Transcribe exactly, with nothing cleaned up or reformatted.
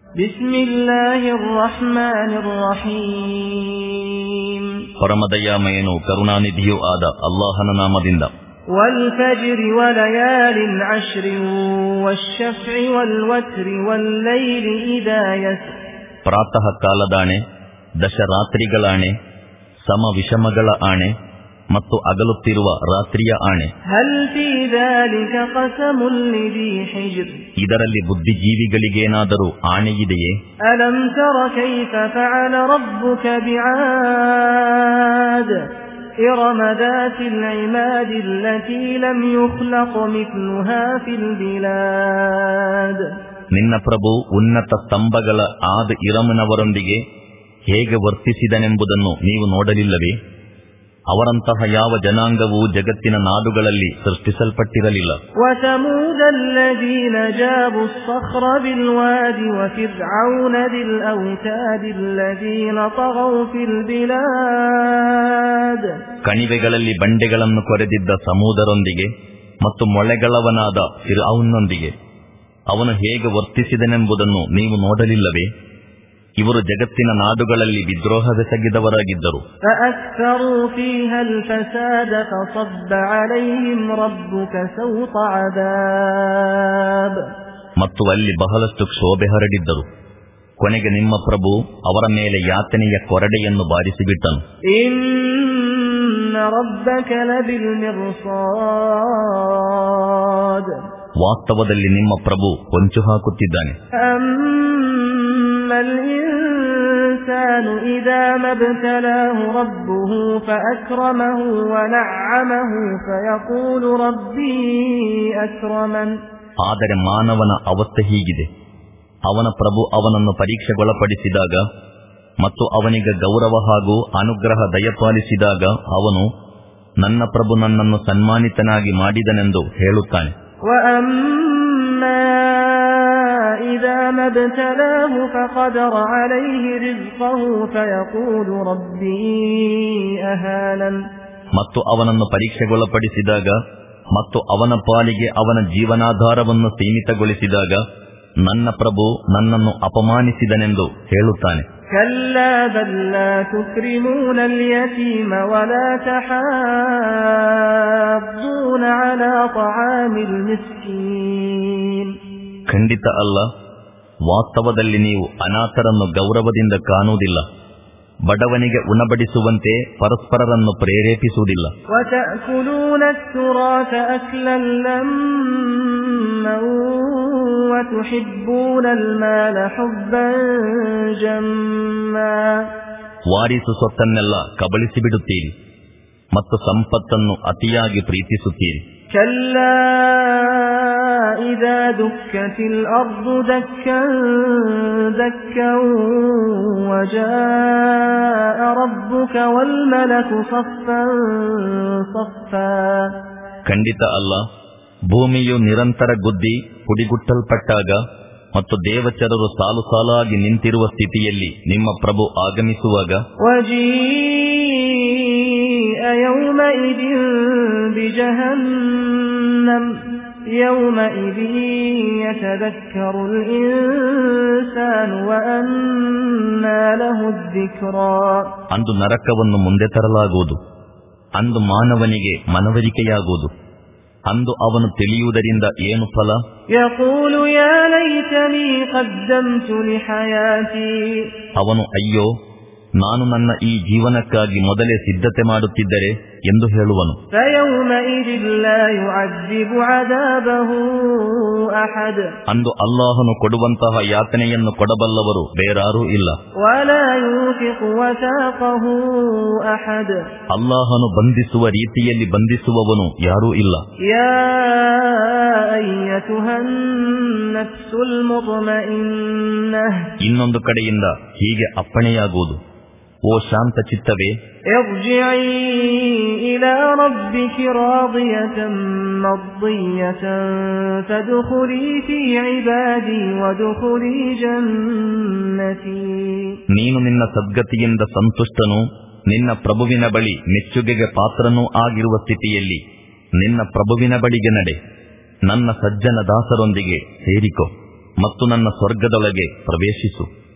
ಬಿಸ್ಮಿಲ್ಲಾಹಿರ್ ರಹ್ಮಾನಿರ್ ರಹೀಮ್. ಪರಮದಯಾಮಯನು ಕರುಣಾನಿಧಿಯೂ ಆದ ಅಲ್ಲಾಹನ ನಾಮದಿಂದ. ವಲ್ ಫಜ್ರಿ ವಲಯಾಲಿನ್ ಅಶ್ರಿ ವಶ್ಶಫ್ಇ ವಲ್ ವತ್ರಿ ವಲ್ ಲೈಲಿ ಇದಾ ಯಸ್ರ್. ಪ್ರಾತಃ ಕಾಲದಾಣೆ, ದಶರಾತ್ರಿಗಳಾಣೆ, ಸಮ ವಿಷಮಗಳ ಆಣೆ ಮತ್ತು ಅಗಲುತ್ತಿರುವ ರಾತ್ರಿಯ ಆಣೆ. ಹಲ್ ಫೀ ذلك قسم لذي حجر. ಇದರಲ್ಲಿ ಬುದ್ಧಿಜೀವಿಗಳಿಗೇನಾದರೂ ಆಣೆಯಿದೆಯೇ? ಅಲಂ ತರ ಕೈಫ ಫಅಲ ರಬ್ಬುಕ ಬಿಆದ್ ಇರಮ ذاتಿಲ್ ಇಮಾದ್ ಅಲ್ಲತೀ ಲಂ ಯುಖ್ಲಕ್ ಮಿಥ್ಲುಹಾ ಫಿಲ್ ಬಿಲಾದ್. ನಿನ್ನ ಪ್ರಭು ಉನ್ನತ ಸ್ತಂಭಗಳ ಆದ ಇರಮನವರೊಂದಿಗೆ ಹೇಗೆ ವರ್ತಿಸಿದನೆಂಬುದನ್ನು ನೀವು ನೋಡಲಿಲ್ಲವೇ? ಅವರಂತಹ ಯಾವ ಜನಾಂಗವೂ ಜಗತ್ತಿನ ನಾಡುಗಳಲ್ಲಿ ಸೃಷ್ಟಿಸಲ್ಪಟ್ಟಿರಲಿಲ್ಲ. ವಸಮೂದ ಅಲ್ಲದೀನ ಜಾಬು الصخر بالواد وفرعون ذي الأوتاد الذين طغوا في البلاد. ಕಣಿವೆಗಳಲ್ಲಿ ಬಂಡೆಗಳನ್ನು ಕೊರೆದಿದ್ದ ಸಮೂದರೊಂದಿಗೆ ಮತ್ತು ಮೊಳೆಗಳವನಾದ ಫಿರ್ಔನ್ನೊಂದಿಗೆ ಅವನು ಹೇಗೆ ವರ್ತಿಸಿದನೆಂಬುದನ್ನು ನೀವು ನೋಡಲಿಲ್ಲವೇ? ಇವರು ಜಗತ್ತಿನ ನಾಡುಗಳಲ್ಲಿ ವಿದ್ರೋಹವೆಸಗಿದವರಾಗಿದ್ದರು. ಮತ್ತು ಅಲ್ಲಿ ಬಹಳಷ್ಟು ಕ್ಷೋಭೆ ಹರಡಿದ್ದರು. ಕೊನೆಗೆ ನಿಮ್ಮ ಪ್ರಭು ಅವರ ಮೇಲೆ ಯಾತನೆಯ ಕೊರಡೆಯನ್ನು ಬಾರಿಸಿಬಿಟ್ಟನು. ವಾಸ್ತವದಲ್ಲಿ ನಿಮ್ಮ ಪ್ರಭು ಹೊಂಚು ಹಾಕುತ್ತಿದ್ದಾನೆ. الإنسان إذا ما ابتلاه ربه فأكرمه ونعمه فيقول ربي أكرمن. ಆದರೆ ಮಾನವನ ಅವಸ್ಥೆ ಹೀಗಿದೆ. ಅವನ ಪ್ರಭು ಅವನನ್ನು ಪರೀಕ್ಷೆಗೊಳಪಡಿಸಿದಾಗ ಮತ್ತು ಅವನಿಗೆ ಗೌರವ ಹಾಗೂ ಅನುಗ್ರಹ ದಯಪಾಲಿಸಿದಾಗ ಅವನು ನನ್ನ ಪ್ರಭು ನನ್ನನ್ನು ಸನ್ಮಾನಿತನಾಗಿ ಮಾಡಿದನೆಂದು ಹೇಳುತ್ತಾನೆ. إذا ما ابتلاه فقدر عليه رزقه فيقول ربي أهانن. ಮತ್ತು ಅವನನ್ನು ಪರೀಕ್ಷೆಗೊಳಪಡಿಸಿದಾಗ ಮತ್ತು ಅವನ ಪಾಲಿಗೆ ಅವನ ಜೀವನಾಧಾರವನ್ನು ಸೀಮಿತಗೊಳಿಸಿದಾಗ ನನ್ನ ಪ್ರಭು ನನ್ನನ್ನು ಅಪಮಾನಿಸಿದನೆಂದು ಹೇಳುತ್ತಾನೆ. كلا بل لا تكرمون اليتيم ولا تحاضون على طعام المسكين. ಖಂಡಿತ ಅಲ್ಲ, ವಾಸ್ತವದಲ್ಲಿ ನೀವು ಅನಾಥರನ್ನು ಗೌರವದಿಂದ ಕಾಣುವುದಿಲ್ಲ, ಬಡವನಿಗೆ ಉಣಬಡಿಸುವಂತೆ ಪರಸ್ಪರರನ್ನು ಪ್ರೇರೇಪಿಸುವುದಿಲ್ಲ. وتأكلون التراث أكلا لما وتحبون المال حبا جما. ವಾರಿಸು ಸೊತ್ತನ್ನೆಲ್ಲ ಕಬಳಿಸಿ ಬಿಡುತ್ತೀರಿ ಮತ್ತು ಸಂಪತ್ತನ್ನು ಅತಿಯಾಗಿ ಪ್ರೀತಿಸುತ್ತೀರಿ. كلا إذا دكت الأرض دكا دكا وجاء ربك والملك صفا صفا. ಖಂಡಿತ ಅಲ್ಲ, ಭೂಮಿಯು ನಿರಂತರ ಗುದ್ದಿ ಪುಡಿಗುಟ್ಟಲ್ಪಟ್ಟಾಗ ಮತ್ತು ದೇವಚರರು ಸಾಲು ಸಾಲಾಗಿ ನಿಂತಿರುವ ಸ್ಥಿತಿಯಲ್ಲಿ ನಿಮ್ಮ ಪ್ರಭು ಆಗಮಿಸುವಾಗ وجيء يومئذ بجهنم يومئذ يتذكر الإنسان وأنى له الذكرى. ಅಂದು ನರಕವನ್ನು ಮುಂದೆ ತರಲಾಗುವುದು, ಅಂದು ಮಾನವನಿಗೆ ಮನವರಿಕೆಯಾಗುವುದು, ಅಂದು ಅವನು ತಿಳಿಯುವುದರಿಂದ ಏನು ಫಲ? يقول يا ليتني قدمت لحياتي. ಅವನು ಅಯ್ಯೋ, ನಾನು ನನ್ನ ಈ ಜೀವನಕ್ಕಾಗಿ ಮೊದಲೇ ಸಿದ್ಧತೆ ಮಾಡುತ್ತಿದ್ದರೆ ಎಂದು ಹೇಳುವನು. ಅಂದು ಅಲ್ಲಾಹನು ಕೊಡುವಂತಹ ಯಾತನೆಯನ್ನು ಕೊಡಬಲ್ಲವರು ಬೇರಾರೂ ಇಲ್ಲ. ಅಲ್ಲಾಹನು ಬಂಧಿಸುವ ರೀತಿಯಲ್ಲಿ ಬಂಧಿಸುವವನು ಯಾರೂ ಇಲ್ಲ. ಇನ್ನೊಂದು ಕಡೆಯಿಂದ ಹೀಗೆ ಅಪ್ಪಣೆಯಾಗುವುದು, ಓ ಶಾಂತ ಚಿತ್ತವೇ, ನೀನು ನಿನ್ನ ಸದ್ಗತಿಯಿಂದ ಸಂತುಷ್ಟನೂ ನಿನ್ನ ಪ್ರಭುವಿನ ಬಳಿ ಮೆಚ್ಚುಗೆಗೆ ಪಾತ್ರನೂ ಆಗಿರುವ ಸ್ಥಿತಿಯಲ್ಲಿ ನಿನ್ನ ಪ್ರಭುವಿನ ಬಳಿಗೆ ನಡೆ, ನನ್ನ ಸಜ್ಜನ ದಾಸರೊಂದಿಗೆ ಸೇರಿಕೊ ಮತ್ತು ನನ್ನ ಸ್ವರ್ಗದೊಳಗೆ ಪ್ರವೇಶಿಸು.